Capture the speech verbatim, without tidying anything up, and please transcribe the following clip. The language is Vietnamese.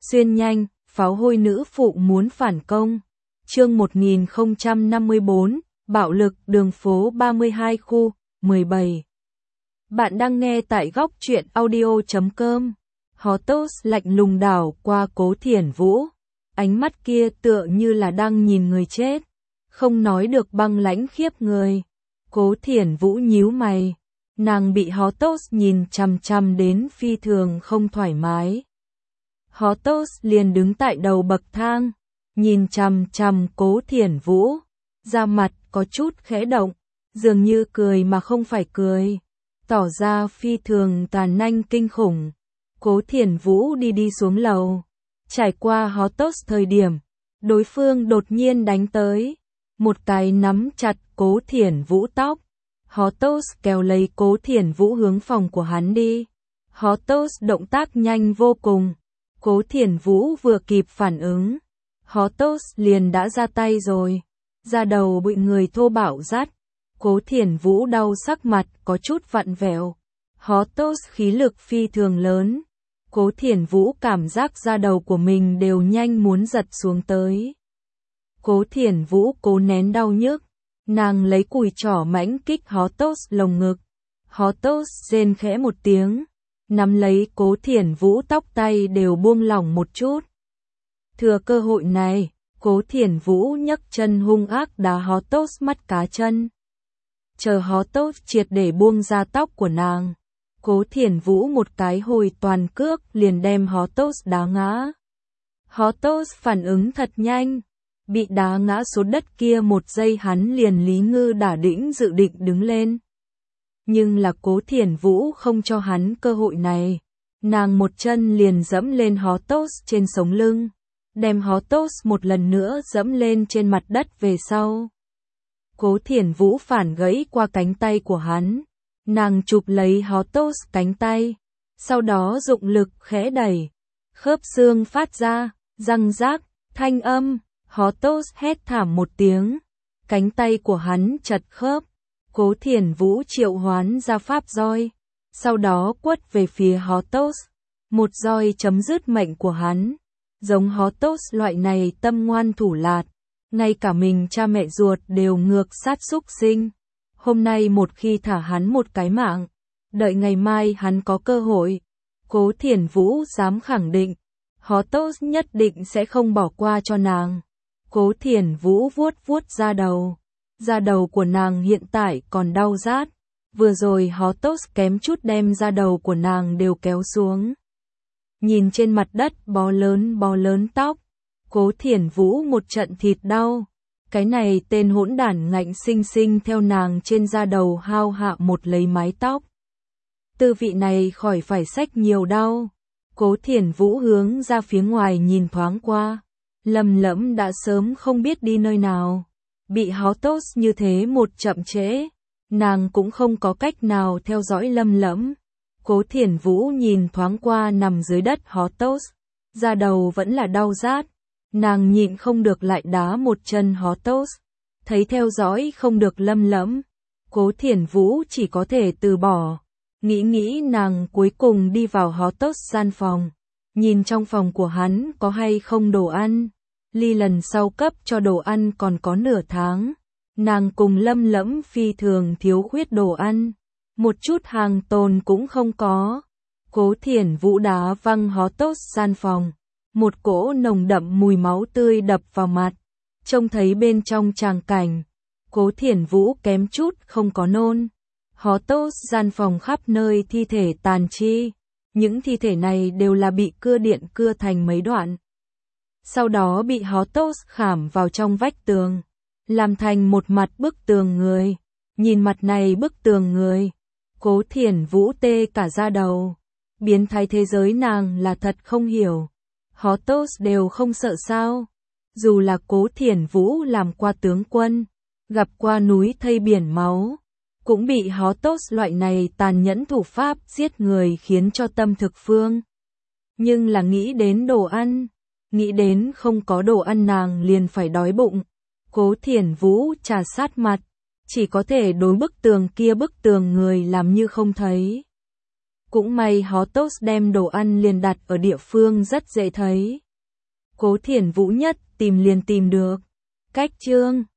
Xuyên nhanh, pháo hôi nữ phụ muốn phản công. Chương một nghìn không trăm năm mươi bốn, bạo lực đường phố ba mươi hai khu, mười bảy. Bạn đang nghe tại góc truyện audio chấm com. Hotos lạnh lùng đảo qua Cố Thiển Vũ. Ánh mắt kia tựa như là đang nhìn người chết. Không nói được băng lãnh khiếp người. Cố Thiển Vũ nhíu mày. Nàng bị Hotos nhìn chằm chằm đến phi thường không thoải mái. Hotos liền đứng tại đầu bậc thang, nhìn chằm chằm Cố Thiển Vũ, da mặt có chút khẽ động, dường như cười mà không phải cười, tỏ ra phi thường tàn nhẫn kinh khủng. Cố Thiển Vũ đi đi xuống lầu, trải qua Hotos thời điểm, đối phương đột nhiên đánh tới, một cái nắm chặt Cố Thiển Vũ tóc. Hotos kéo lấy Cố Thiển Vũ hướng phòng của hắn đi. Hotos động tác nhanh vô cùng. Cố Thiển Vũ vừa kịp phản ứng, Hotos liền đã ra tay rồi. Da đầu bị người thô bạo dắt. Cố Thiển Vũ đau sắc mặt có chút vặn vẹo. Hotos khí lực phi thường lớn. Cố Thiển Vũ cảm giác da đầu của mình đều nhanh muốn giật xuống tới. Cố Thiển Vũ cố nén đau nhức. Nàng lấy cùi trỏ mãnh kích Hotos lồng ngực. Hotos rên khẽ một tiếng. Nắm lấy Cố Thiển Vũ tóc tay đều buông lỏng một chút. Thừa cơ hội này, Cố Thiển Vũ nhấc chân hung ác đá Hotos mắt cá chân. Chờ Hotos triệt để buông ra tóc của nàng. Cố Thiển Vũ một cái hồi toàn cước liền đem Hotos đá ngã. Hotos phản ứng thật nhanh. Bị đá ngã xuống đất kia một giây hắn liền lý ngư đả đĩnh dự định đứng lên. Nhưng là Cố Thiển Vũ không cho hắn cơ hội này. Nàng một chân liền dẫm lên Hotos trên sống lưng. Đem Hotos một lần nữa dẫm lên trên mặt đất về sau. Cố Thiển Vũ phản gãy qua cánh tay của hắn. Nàng chụp lấy Hotos cánh tay. Sau đó dụng lực khẽ đẩy. Khớp xương phát ra, răng rác, thanh âm. Hotos hét thảm một tiếng. Cánh tay của hắn chật khớp. Cố Thiển Vũ triệu hoán ra pháp roi, sau đó quất về phía Hotos. Một roi chấm dứt mệnh của hắn. Giống Hotos loại này tâm ngoan thủ lạt, ngay cả mình cha mẹ ruột đều ngược sát súc sinh. Hôm nay một khi thả hắn một cái mạng, đợi ngày mai hắn có cơ hội. Cố Thiển Vũ dám khẳng định, Hotos nhất định sẽ không bỏ qua cho nàng. Cố Thiển Vũ vuốt vuốt da đầu. Da đầu của nàng hiện tại còn đau rát. Vừa rồi Hotos kém chút đem da đầu của nàng đều kéo xuống. Nhìn trên mặt đất bó lớn bó lớn tóc. Cố Thiển Vũ một trận thịt đau. Cái này tên hỗn đản ngạnh sinh sinh theo nàng trên da đầu hao hạ một lấy mái tóc. Tư vị này khỏi phải xách nhiều đau. Cố Thiển Vũ hướng ra phía ngoài nhìn thoáng qua. Lâm Lẫm đã sớm không biết đi nơi nào. Bị Hotos như thế một chậm trễ, nàng cũng không có cách nào theo dõi Lâm Lẫm. Cố Thiển Vũ nhìn thoáng qua nằm dưới đất Hotos, da đầu vẫn là đau rát, nàng nhịn không được lại đá một chân Hotos. Thấy theo dõi không được Lâm Lẫm, Cố Thiển Vũ chỉ có thể từ bỏ. Nghĩ nghĩ nàng cuối cùng đi vào Hotos gian phòng, nhìn trong phòng của hắn có hay không đồ ăn. Ly lần sau cấp cho đồ ăn còn có nửa tháng. Nàng cùng Lâm Lẫm phi thường thiếu khuyết đồ ăn. Một chút hàng tồn cũng không có. Cố Thiển Vũ đá văng Hotos gian phòng. Một cỗ nồng đậm mùi máu tươi đập vào mặt. Trông thấy bên trong tràng cảnh. Cố Thiển Vũ kém chút không có nôn. Hotos gian phòng khắp nơi thi thể tàn chi. Những thi thể này đều là bị cưa điện cưa thành mấy đoạn. Sau đó bị Hotos khảm vào trong vách tường, làm thành một mặt bức tường người. Nhìn mặt này bức tường người, Cố Thiển Vũ tê cả da đầu. Biến thái thế giới nàng là thật không hiểu. Hotos đều không sợ sao. Dù là Cố Thiển Vũ làm qua tướng quân, gặp qua núi thây biển máu, cũng bị Hotos loại này tàn nhẫn thủ pháp giết người khiến cho tâm thực phương. Nhưng là nghĩ đến đồ ăn, nghĩ đến không có đồ ăn nàng liền phải đói bụng. Cố Thiển Vũ trà sát mặt, chỉ có thể đối bức tường kia bức tường người làm như không thấy. Cũng may Hotos đem đồ ăn liền đặt ở địa phương rất dễ thấy. Cố Thiển Vũ nhất tìm liền tìm được. Cách chương